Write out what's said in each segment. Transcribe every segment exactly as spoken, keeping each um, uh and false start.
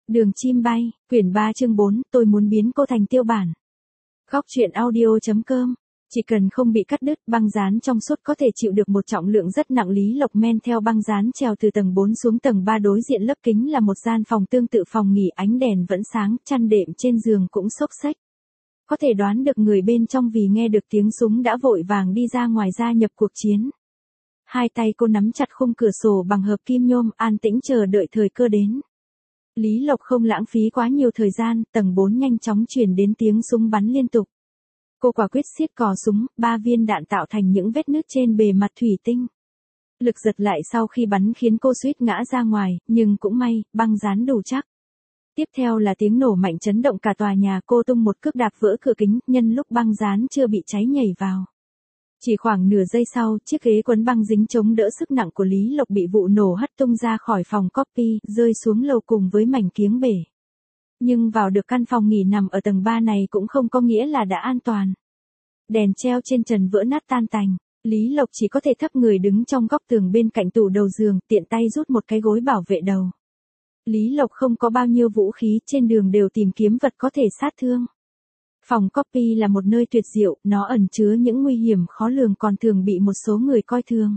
Đường chim bay, quyển ba chương bốn, tôi muốn biến cô thành tiêu bản. Góc truyện audio.com. Chỉ cần không bị cắt đứt, băng dán trong suốt có thể chịu được một trọng lượng rất nặng. Lý Lộc men theo băng dán trèo từ tầng bốn xuống tầng ba, đối diện lớp kính là một gian phòng tương tự phòng nghỉ, ánh đèn vẫn sáng, chăn đệm trên giường cũng xốc xếch. Có thể đoán được người bên trong vì nghe được tiếng súng đã vội vàng đi ra ngoài gia nhập cuộc chiến. Hai tay cô nắm chặt khung cửa sổ bằng hợp kim nhôm, an tĩnh chờ đợi thời cơ đến. Lý Lộc không lãng phí quá nhiều thời gian, tầng bốn nhanh chóng truyền đến tiếng súng bắn liên tục. Cô quả quyết siết cò súng, ba viên đạn tạo thành những vết nứt trên bề mặt thủy tinh. Lực giật lại sau khi bắn khiến cô suýt ngã ra ngoài, nhưng cũng may, băng dán đủ chắc. Tiếp theo là tiếng nổ mạnh chấn động cả tòa nhà, cô tung một cước đạp vỡ cửa kính, nhân lúc băng dán chưa bị cháy nhảy vào. Chỉ khoảng nửa giây sau, chiếc ghế quấn băng dính chống đỡ sức nặng của Lý Lộc bị vụ nổ hất tung ra khỏi phòng copy, rơi xuống lầu cùng với mảnh kiếng bể. Nhưng vào được căn phòng nghỉ nằm ở tầng ba này cũng không có nghĩa là đã an toàn. Đèn treo trên trần vỡ nát tan tành, Lý Lộc chỉ có thể thấp người đứng trong góc tường bên cạnh tủ đầu giường, tiện tay rút một cái gối bảo vệ đầu. Lý Lộc không có bao nhiêu vũ khí, trên đường đều tìm kiếm vật có thể sát thương. Phòng copy là một nơi tuyệt diệu, nó ẩn chứa những nguy hiểm khó lường còn thường bị một số người coi thường.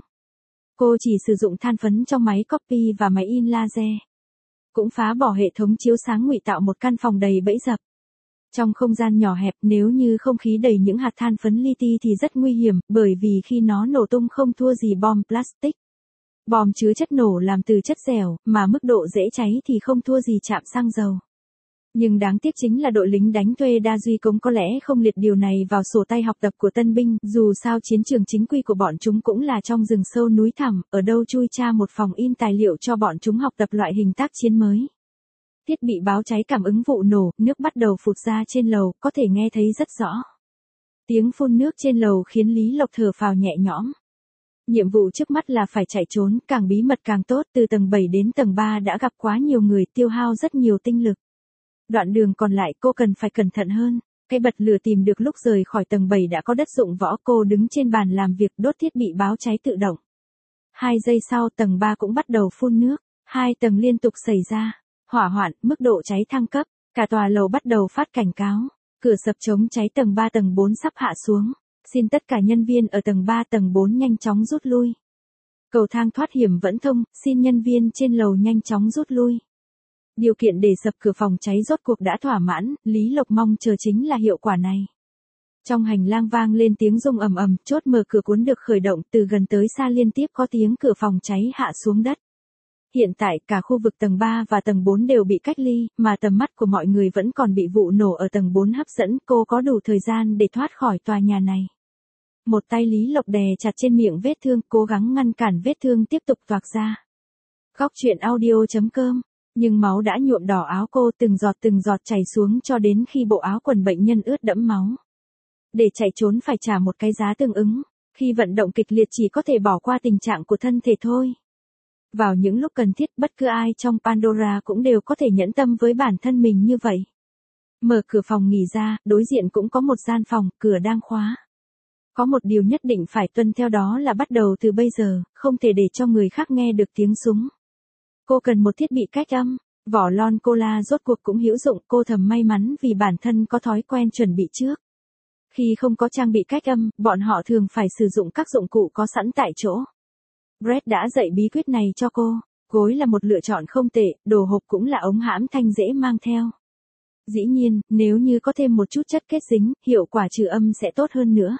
Cô chỉ sử dụng than phấn trong máy copy và máy in laser. Cũng phá bỏ hệ thống chiếu sáng ngụy tạo một căn phòng đầy bẫy dập. Trong không gian nhỏ hẹp, nếu như không khí đầy những hạt than phấn li ti thì rất nguy hiểm, bởi vì khi nó nổ tung không thua gì bom plastic. Bom chứa chất nổ làm từ chất dẻo, mà mức độ dễ cháy thì không thua gì chạm xăng dầu. Nhưng đáng tiếc chính là đội lính đánh thuê Đa Duy Cống có lẽ không liệt điều này vào sổ tay học tập của tân binh, dù sao chiến trường chính quy của bọn chúng cũng là trong rừng sâu núi thẳm, ở đâu chui tra một phòng in tài liệu cho bọn chúng học tập loại hình tác chiến mới. Thiết bị báo cháy cảm ứng vụ nổ, nước bắt đầu phụt ra trên lầu, có thể nghe thấy rất rõ. Tiếng phun nước trên lầu khiến Lý Lộc thở phào nhẹ nhõm. Nhiệm vụ trước mắt là phải chạy trốn, càng bí mật càng tốt, từ tầng bảy đến tầng ba đã gặp quá nhiều người, tiêu hao rất nhiều tinh lực. Đoạn đường còn lại cô cần phải cẩn thận hơn. Cái bật lửa tìm được lúc rời khỏi tầng bảy đã có đất dụng võ, cô đứng trên bàn làm việc đốt thiết bị báo cháy tự động. Hai giây sau tầng ba cũng bắt đầu phun nước, hai tầng liên tục xảy ra. Hỏa hoạn, mức độ cháy thăng cấp, cả tòa lầu bắt đầu phát cảnh cáo. Cửa sập chống cháy tầng ba tầng bốn sắp hạ xuống. Xin tất cả nhân viên ở tầng ba tầng bốn nhanh chóng rút lui. Cầu thang thoát hiểm vẫn thông, xin nhân viên trên lầu nhanh chóng rút lui. Điều kiện để sập cửa phòng cháy rốt cuộc đã thỏa mãn, Lý Lộc mong chờ chính là hiệu quả này. Trong hành lang vang lên tiếng rung ầm ầm, chốt mở cửa cuốn được khởi động, từ gần tới xa liên tiếp có tiếng cửa phòng cháy hạ xuống đất. Hiện tại cả khu vực tầng ba và tầng bốn đều bị cách ly, mà tầm mắt của mọi người vẫn còn bị vụ nổ ở tầng bốn hấp dẫn, cô có đủ thời gian để thoát khỏi tòa nhà này. Một tay Lý Lộc đè chặt trên miệng vết thương, cố gắng ngăn cản vết thương tiếp tục toạc ra. Góc truyện audio.com. Nhưng máu đã nhuộm đỏ áo cô, từng giọt từng giọt chảy xuống cho đến khi bộ áo quần bệnh nhân ướt đẫm máu. Để chạy trốn phải trả một cái giá tương ứng, khi vận động kịch liệt chỉ có thể bỏ qua tình trạng của thân thể thôi. Vào những lúc cần thiết, bất cứ ai trong Pandora cũng đều có thể nhẫn tâm với bản thân mình như vậy. Mở cửa phòng nghỉ ra, đối diện cũng có một gian phòng, cửa đang khóa. Có một điều nhất định phải tuân theo, đó là bắt đầu từ bây giờ, không thể để cho người khác nghe được tiếng súng. Cô cần một thiết bị cách âm, vỏ lon cola rốt cuộc cũng hữu dụng, cô thầm may mắn vì bản thân có thói quen chuẩn bị trước. Khi không có trang bị cách âm, bọn họ thường phải sử dụng các dụng cụ có sẵn tại chỗ. Brett đã dạy bí quyết này cho cô, gối là một lựa chọn không tệ, đồ hộp cũng là ống hãm thanh dễ mang theo. Dĩ nhiên, nếu như có thêm một chút chất kết dính, hiệu quả trừ âm sẽ tốt hơn nữa.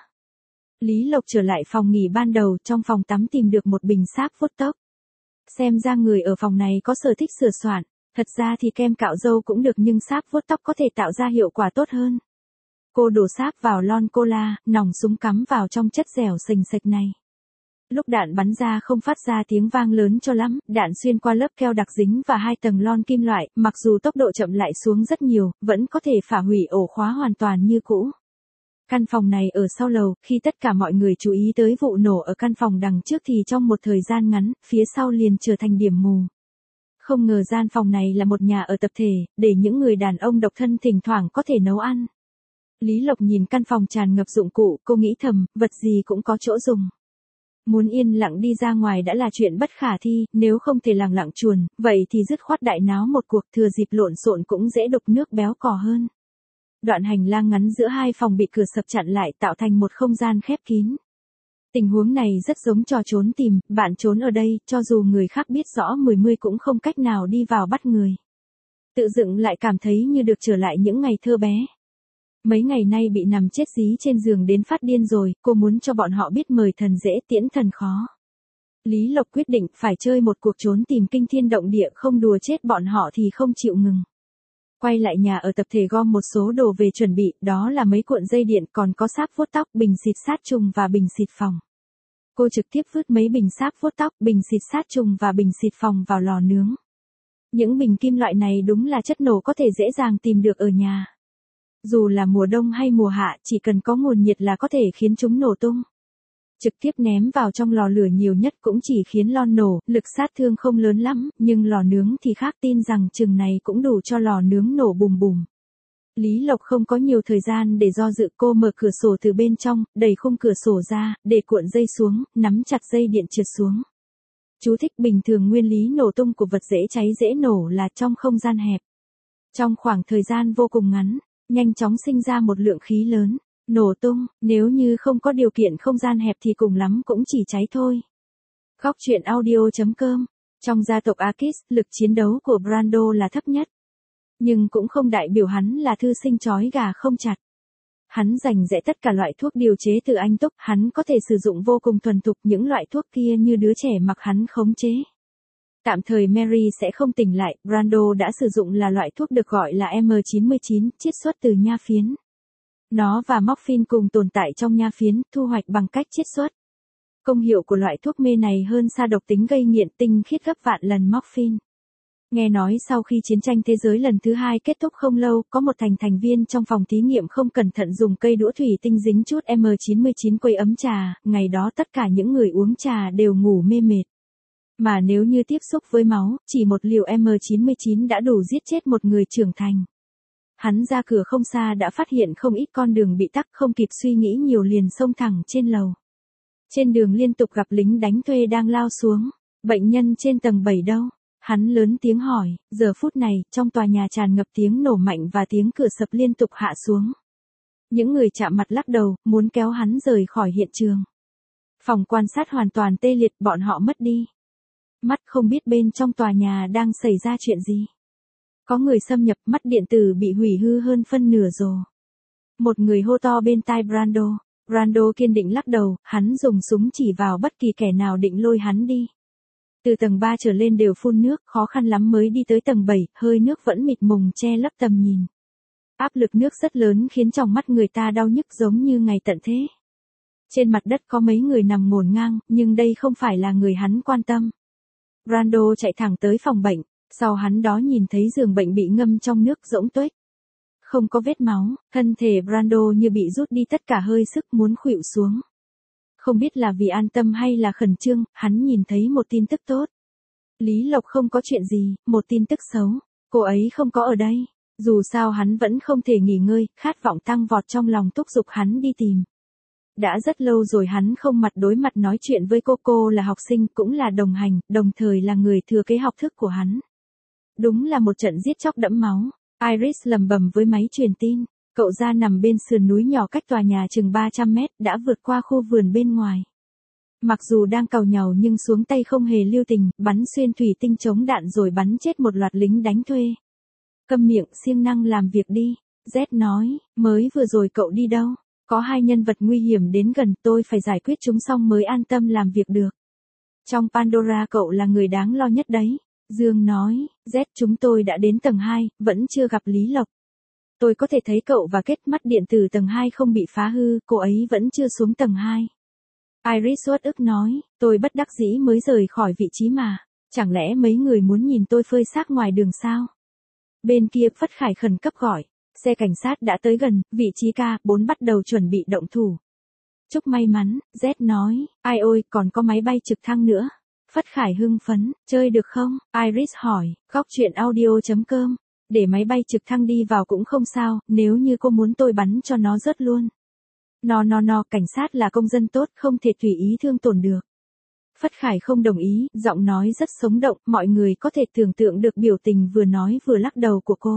Lý Lộc trở lại phòng nghỉ ban đầu, trong phòng tắm tìm được một bình sáp vuốt tóc. Xem ra người ở phòng này có sở thích sửa soạn, thật ra thì kem cạo râu cũng được nhưng sáp vuốt tóc có thể tạo ra hiệu quả tốt hơn. Cô đổ sáp vào lon cola, nòng súng cắm vào trong chất dẻo sềnh sệch này. Lúc đạn bắn ra không phát ra tiếng vang lớn cho lắm, đạn xuyên qua lớp keo đặc dính và hai tầng lon kim loại, mặc dù tốc độ chậm lại xuống rất nhiều, vẫn có thể phá hủy ổ khóa hoàn toàn như cũ. Căn phòng này ở sau lầu, khi tất cả mọi người chú ý tới vụ nổ ở căn phòng đằng trước thì trong một thời gian ngắn, phía sau liền trở thành điểm mù. Không ngờ gian phòng này là một nhà ở tập thể, để những người đàn ông độc thân thỉnh thoảng có thể nấu ăn. Lý Lộc nhìn căn phòng tràn ngập dụng cụ, cô nghĩ thầm, vật gì cũng có chỗ dùng. Muốn yên lặng đi ra ngoài đã là chuyện bất khả thi, nếu không thể lẳng lặng chuồn, vậy thì dứt khoát đại náo một cuộc, thừa dịp lộn xộn cũng dễ đục nước béo cò hơn. Đoạn hành lang ngắn giữa hai phòng bị cửa sập chặn lại tạo thành một không gian khép kín. Tình huống này rất giống trò trốn tìm, bạn trốn ở đây, cho dù người khác biết rõ mười mươi cũng không cách nào đi vào bắt người. Tự dựng lại cảm thấy như được trở lại những ngày thơ bé. Mấy ngày nay bị nằm chết dí trên giường đến phát điên rồi, cô muốn cho bọn họ biết mời thần dễ tiễn thần khó. Lý Lộc quyết định phải chơi một cuộc trốn tìm kinh thiên động địa, không đùa chết bọn họ thì không chịu ngừng. Quay lại nhà ở tập thể gom một số đồ về chuẩn bị, đó là mấy cuộn dây điện, còn có sáp vuốt tóc, bình xịt sát trùng và bình xịt phòng. Cô trực tiếp vứt mấy bình sáp vuốt tóc, bình xịt sát trùng và bình xịt phòng vào lò nướng. Những bình kim loại này đúng là chất nổ có thể dễ dàng tìm được ở nhà. Dù là mùa đông hay mùa hạ, chỉ cần có nguồn nhiệt là có thể khiến chúng nổ tung. Trực tiếp ném vào trong lò lửa nhiều nhất cũng chỉ khiến lon nổ, lực sát thương không lớn lắm, nhưng lò nướng thì khác, tin rằng chừng này cũng đủ cho lò nướng nổ bùm bùm. Lý Lộc không có nhiều thời gian để do dự, cô mở cửa sổ từ bên trong, đẩy khung cửa sổ ra, để cuộn dây xuống, nắm chặt dây điện trượt xuống. Chú thích: bình thường nguyên lý nổ tung của vật dễ cháy dễ nổ là trong không gian hẹp. Trong khoảng thời gian vô cùng ngắn, nhanh chóng sinh ra một lượng khí lớn, nổ tung, nếu như không có điều kiện không gian hẹp thì cùng lắm cũng chỉ cháy thôi. Góc truyện audio chấm com. Trong gia tộc Akis, lực chiến đấu của Brando là thấp nhất. Nhưng cũng không đại biểu hắn là thư sinh chói gà không chặt. Hắn rành rẽ tất cả loại thuốc điều chế từ Anh Túc, hắn có thể sử dụng vô cùng thuần thục, những loại thuốc kia như đứa trẻ mặc hắn khống chế. Tạm thời Mary sẽ không tỉnh lại, Brando đã sử dụng là loại thuốc được gọi là M chín mươi chín, chiết xuất từ nha phiến. Nó và morphine cùng tồn tại trong nha phiến, thu hoạch bằng cách chiết xuất. Công hiệu của loại thuốc mê này hơn xa độc tính gây nghiện, tinh khiết gấp vạn lần morphine. Nghe nói sau khi chiến tranh thế giới lần thứ hai kết thúc không lâu, có một thành thành viên trong phòng thí nghiệm không cẩn thận dùng cây đũa thủy tinh dính chút M chín mươi chín quấy ấm trà, ngày đó tất cả những người uống trà đều ngủ mê mệt. Mà nếu như tiếp xúc với máu, chỉ một liều M chín mươi chín đã đủ giết chết một người trưởng thành. Hắn ra cửa không xa đã phát hiện không ít con đường bị tắc, không kịp suy nghĩ nhiều liền xông thẳng trên lầu. Trên đường liên tục gặp lính đánh thuê đang lao xuống. Bệnh nhân trên tầng bảy đâu? Hắn lớn tiếng hỏi, giờ phút này, trong tòa nhà tràn ngập tiếng nổ mạnh và tiếng cửa sập liên tục hạ xuống. Những người chạm mặt lắc đầu, muốn kéo hắn rời khỏi hiện trường. Phòng quan sát hoàn toàn tê liệt, bọn họ mất đi mắt, không biết bên trong tòa nhà đang xảy ra chuyện gì. Có người xâm nhập, mắt điện tử bị hủy hư hơn phân nửa rồi. Một người hô to bên tai Brando. Brando kiên định lắc đầu, hắn dùng súng chỉ vào bất kỳ kẻ nào định lôi hắn đi. Từ tầng ba trở lên đều phun nước, khó khăn lắm mới đi tới tầng bảy, hơi nước vẫn mịt mùng che lấp tầm nhìn. Áp lực nước rất lớn khiến tròng mắt người ta đau nhức giống như ngày tận thế. Trên mặt đất có mấy người nằm ngổn ngang, nhưng đây không phải là người hắn quan tâm. Brando chạy thẳng tới phòng bệnh, sau hắn đó nhìn thấy giường bệnh bị ngâm trong nước rỗng tuếch. Không có vết máu, thân thể Brando như bị rút đi tất cả hơi sức, muốn khuỵu xuống. Không biết là vì an tâm hay là khẩn trương, hắn nhìn thấy một tin tức tốt. Lý Lộc không có chuyện gì, một tin tức xấu, cô ấy không có ở đây. Dù sao hắn vẫn không thể nghỉ ngơi, khát vọng tăng vọt trong lòng thúc giục hắn đi tìm. Đã rất lâu rồi hắn không mặt đối mặt nói chuyện với cô, cô là học sinh, cũng là đồng hành, đồng thời là người thừa kế học thức của hắn. Đúng là một trận giết chóc đẫm máu. Iris lầm bầm với máy truyền tin. Cậu ra nằm bên sườn núi nhỏ cách tòa nhà chừng ba trăm mét, đã vượt qua khu vườn bên ngoài. Mặc dù đang càu nhàu nhưng xuống tay không hề lưu tình, bắn xuyên thủy tinh chống đạn rồi bắn chết một loạt lính đánh thuê. Câm miệng, siêng năng làm việc đi. Z nói, mới vừa rồi cậu đi đâu? Có hai nhân vật nguy hiểm đến gần, tôi phải giải quyết chúng xong mới an tâm làm việc được. Trong Pandora cậu là người đáng lo nhất đấy. Dương nói, Z chúng tôi đã đến tầng hai, vẫn chưa gặp Lý Lộc. Tôi có thể thấy cậu và kết mắt điện tử tầng hai không bị phá hư, cô ấy vẫn chưa xuống tầng hai. Iris uất ức nói, tôi bất đắc dĩ mới rời khỏi vị trí mà. Chẳng lẽ mấy người muốn nhìn tôi phơi xác ngoài đường sao? Bên kia Phất Khải khẩn cấp gọi. Xe cảnh sát đã tới gần, vị trí K bốn bắt đầu chuẩn bị động thủ. Chúc may mắn, Z nói, ai ôi, còn có máy bay trực thăng nữa. Phất Khải hưng phấn, chơi được không? Iris hỏi, góc truyện audio chấm com. Để máy bay trực thăng đi vào cũng không sao, nếu như cô muốn tôi bắn cho nó rớt luôn. No no no, cảnh sát là công dân tốt, không thể tùy ý thương tổn được. Phất Khải không đồng ý, giọng nói rất sống động, mọi người có thể tưởng tượng được biểu tình vừa nói vừa lắc đầu của cô.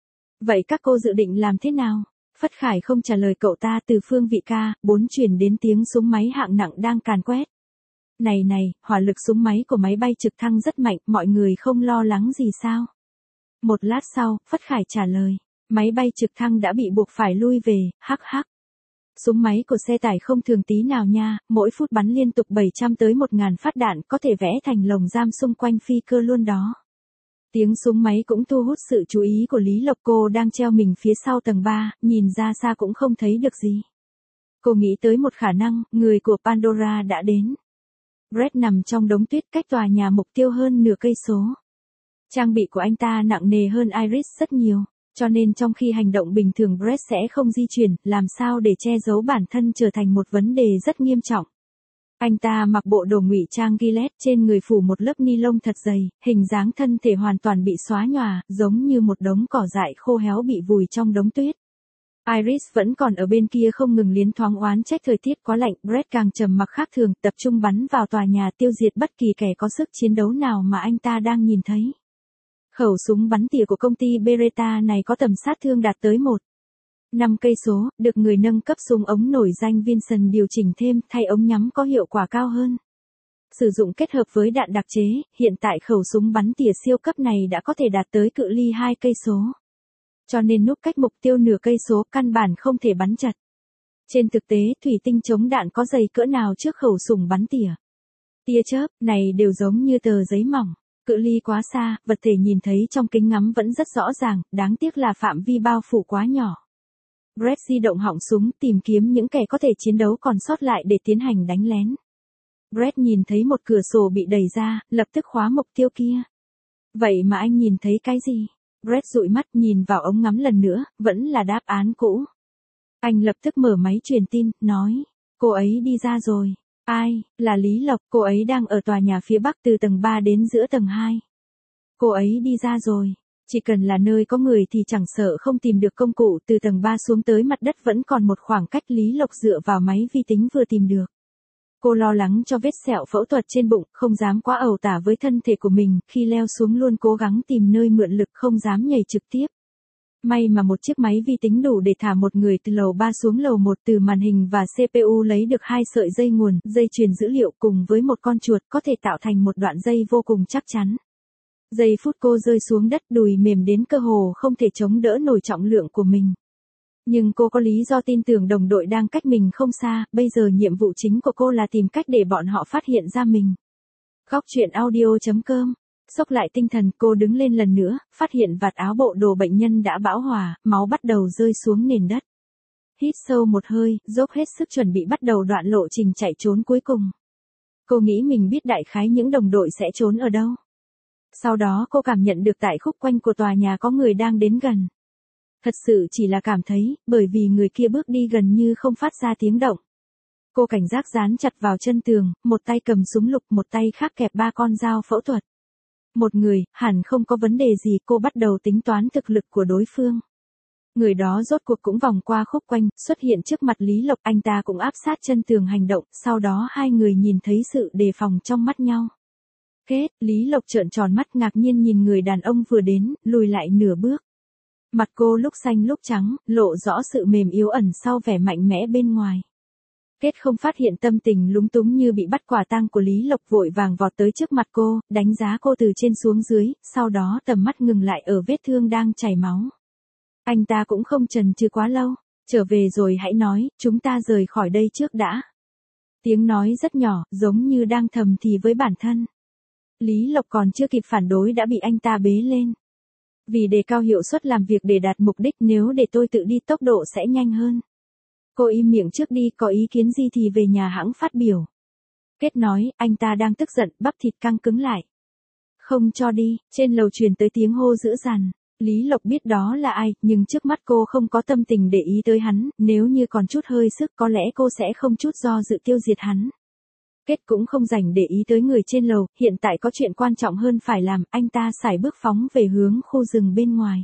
Vậy các cô dự định làm thế nào? Phất Khải không trả lời cậu ta, từ phương vị ca, bốn chuyển đến tiếng súng máy hạng nặng đang càn quét. Này này, hỏa lực súng máy của máy bay trực thăng rất mạnh, mọi người không lo lắng gì sao? Một lát sau, Phất Khải trả lời, máy bay trực thăng đã bị buộc phải lui về, hắc hắc. Súng máy của xe tải không thường tí nào nha, mỗi phút bắn liên tục bảy trăm tới một nghìn phát đạn, có thể vẽ thành lồng giam xung quanh phi cơ luôn đó. Tiếng súng máy cũng thu hút sự chú ý của Lý Lộc, cô đang treo mình phía sau tầng ba, nhìn ra xa cũng không thấy được gì. Cô nghĩ tới một khả năng, người của Pandora đã đến. Brett nằm trong đống tuyết cách tòa nhà mục tiêu hơn nửa cây số. Trang bị của anh ta nặng nề hơn Iris rất nhiều, cho nên trong khi hành động bình thường Brett sẽ không di chuyển, làm sao để che giấu bản thân trở thành một vấn đề rất nghiêm trọng. Anh ta mặc bộ đồ ngụy trang Gillette, trên người phủ một lớp ni lông thật dày, hình dáng thân thể hoàn toàn bị xóa nhòa, giống như một đống cỏ dại khô héo bị vùi trong đống tuyết. Iris vẫn còn ở bên kia không ngừng liến thoáng oán trách thời tiết quá lạnh, Brett càng trầm mặc khác thường, tập trung bắn vào tòa nhà tiêu diệt bất kỳ kẻ có sức chiến đấu nào mà anh ta đang nhìn thấy. Khẩu súng bắn tỉa của công ty Beretta này có tầm sát thương đạt tới một phẩy năm cây số, được người nâng cấp súng ống nổi danh Vincent điều chỉnh thêm, thay ống nhắm có hiệu quả cao hơn. Sử dụng kết hợp với đạn đặc chế, hiện tại khẩu súng bắn tỉa siêu cấp này đã có thể đạt tới cự ly hai cây số. Cho nên núp cách mục tiêu nửa cây số căn bản không thể bắn chật. Trên thực tế, thủy tinh chống đạn có dày cỡ nào trước khẩu súng bắn tỉa. Tia chớp này đều giống như tờ giấy mỏng. Cự ly quá xa, vật thể nhìn thấy trong kính ngắm vẫn rất rõ ràng, đáng tiếc là phạm vi bao phủ quá nhỏ. Brett di động họng súng, tìm kiếm những kẻ có thể chiến đấu còn sót lại để tiến hành đánh lén. Brett nhìn thấy một cửa sổ bị đẩy ra, lập tức khóa mục tiêu kia. Vậy mà anh nhìn thấy cái gì? Brett dụi mắt nhìn vào ống ngắm lần nữa, vẫn là đáp án cũ. Anh lập tức mở máy truyền tin, nói, cô ấy đi ra rồi. Ai, là Lý Lộc, cô ấy đang ở tòa nhà phía bắc từ tầng ba đến giữa tầng hai. Cô ấy đi ra rồi. Chỉ cần là nơi có người thì chẳng sợ không tìm được công cụ, từ tầng ba xuống tới mặt đất vẫn còn một khoảng cách, Lý Lộc dựa vào máy vi tính vừa tìm được. Cô lo lắng cho vết sẹo phẫu thuật trên bụng, không dám quá ẩu tả với thân thể của mình, khi leo xuống luôn cố gắng tìm nơi mượn lực, không dám nhảy trực tiếp. May mà một chiếc máy vi tính đủ để thả một người từ lầu ba xuống lầu một, từ màn hình và xê pê u lấy được hai sợi dây nguồn, dây truyền dữ liệu cùng với một con chuột có thể tạo thành một đoạn dây vô cùng chắc chắn. Giây phút cô rơi xuống đất, đùi mềm đến cơ hồ không thể chống đỡ nổi trọng lượng của mình. Nhưng cô có lý do tin tưởng đồng đội đang cách mình không xa, bây giờ nhiệm vụ chính của cô là tìm cách để bọn họ phát hiện ra mình. Góc truyện audio chấm com. Sốc lại tinh thần, cô đứng lên lần nữa, phát hiện vạt áo bộ đồ bệnh nhân đã bão hòa, máu bắt đầu rơi xuống nền đất. Hít sâu một hơi, dốc hết sức chuẩn bị bắt đầu đoạn lộ trình chạy trốn cuối cùng. Cô nghĩ mình biết đại khái những đồng đội sẽ trốn ở đâu. Sau đó cô cảm nhận được tại khúc quanh của tòa nhà có người đang đến gần. Thật sự chỉ là cảm thấy, bởi vì người kia bước đi gần như không phát ra tiếng động. Cô cảnh giác dán chặt vào chân tường, một tay cầm súng lục, một tay khác kẹp ba con dao phẫu thuật. Một người, hẳn không có vấn đề gì, cô bắt đầu tính toán thực lực của đối phương. Người đó rốt cuộc cũng vòng qua khúc quanh, xuất hiện trước mặt Lý Lộc, anh ta cũng áp sát chân tường hành động, sau đó hai người nhìn thấy sự đề phòng trong mắt nhau. Kết, Lý Lộc trợn tròn mắt ngạc nhiên nhìn người đàn ông vừa đến, lùi lại nửa bước. Mặt cô lúc xanh lúc trắng, lộ rõ sự mềm yếu ẩn sau vẻ mạnh mẽ bên ngoài. Kết không phát hiện tâm tình lúng túng như bị bắt quả tang của Lý Lộc, vội vàng vọt tới trước mặt cô, đánh giá cô từ trên xuống dưới, sau đó tầm mắt ngừng lại ở vết thương đang chảy máu. Anh ta cũng không chần chừ quá lâu, trở về rồi hãy nói, chúng ta rời khỏi đây trước đã. Tiếng nói rất nhỏ, giống như đang thầm thì với bản thân. Lý Lộc còn chưa kịp phản đối đã bị anh ta bế lên. Vì đề cao hiệu suất làm việc để đạt mục đích, nếu để tôi tự đi tốc độ sẽ nhanh hơn. Cô im miệng trước đi, có ý kiến gì thì về nhà hãng phát biểu. Kết nói, anh ta đang tức giận, bắp thịt căng cứng lại. Không cho đi, trên lầu truyền tới tiếng hô dữ dằn. Lý Lộc biết đó là ai, nhưng trước mắt cô không có tâm tình để ý tới hắn, nếu như còn chút hơi sức có lẽ cô sẽ không chút do dự tiêu diệt hắn. Kết cũng không dành để ý tới người trên lầu, hiện tại có chuyện quan trọng hơn phải làm, anh ta sải bước phóng về hướng khu rừng bên ngoài.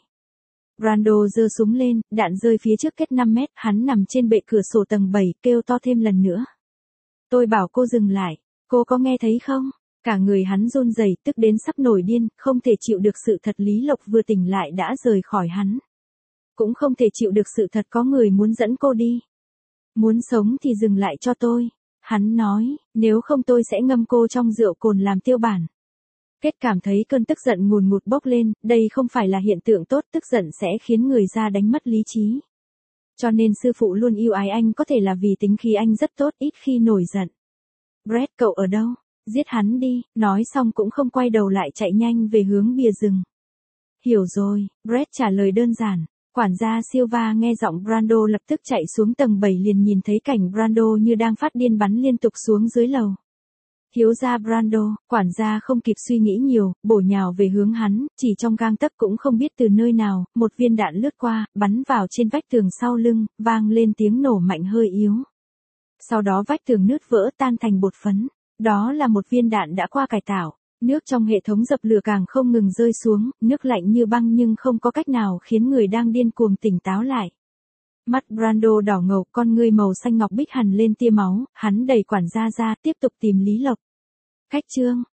Brando giơ súng lên, đạn rơi phía trước Kết năm mét, hắn nằm trên bệ cửa sổ tầng bảy, kêu to thêm lần nữa. Tôi bảo cô dừng lại. Cô có nghe thấy không? Cả người hắn run rẩy, tức đến sắp nổi điên, không thể chịu được sự thật Lý Lộc vừa tỉnh lại đã rời khỏi hắn. Cũng không thể chịu được sự thật có người muốn dẫn cô đi. Muốn sống thì dừng lại cho tôi. Hắn nói, nếu không tôi sẽ ngâm cô trong rượu cồn làm tiêu bản. Kết cảm thấy cơn tức giận ngùn ngụt bốc lên, đây không phải là hiện tượng tốt, tức giận sẽ khiến người ra đánh mất lý trí. Cho nên sư phụ luôn yêu ái anh có thể là vì tính khí anh rất tốt, ít khi nổi giận. Brett, cậu ở đâu? Giết hắn đi, nói xong cũng không quay đầu lại chạy nhanh về hướng bìa rừng. Hiểu rồi, Brett trả lời đơn giản. Quản gia Silva nghe giọng Brando lập tức chạy xuống tầng bảy liền nhìn thấy cảnh Brando như đang phát điên bắn liên tục xuống dưới lầu. Thiếu gia Brando, quản gia không kịp suy nghĩ nhiều, bổ nhào về hướng hắn, chỉ trong gang tấc cũng không biết từ nơi nào, một viên đạn lướt qua, bắn vào trên vách tường sau lưng, vang lên tiếng nổ mạnh hơi yếu. Sau đó vách tường nứt vỡ tan thành bột phấn. Đó là một viên đạn đã qua cải tạo. Nước trong hệ thống dập lửa càng không ngừng rơi xuống, nước lạnh như băng nhưng không có cách nào khiến người đang điên cuồng tỉnh táo lại. Mắt Brando đỏ ngầu, con ngươi màu xanh ngọc bích hằn lên tia máu, hắn đẩy quản gia ra, tiếp tục tìm Lý Lộc. Cách chương,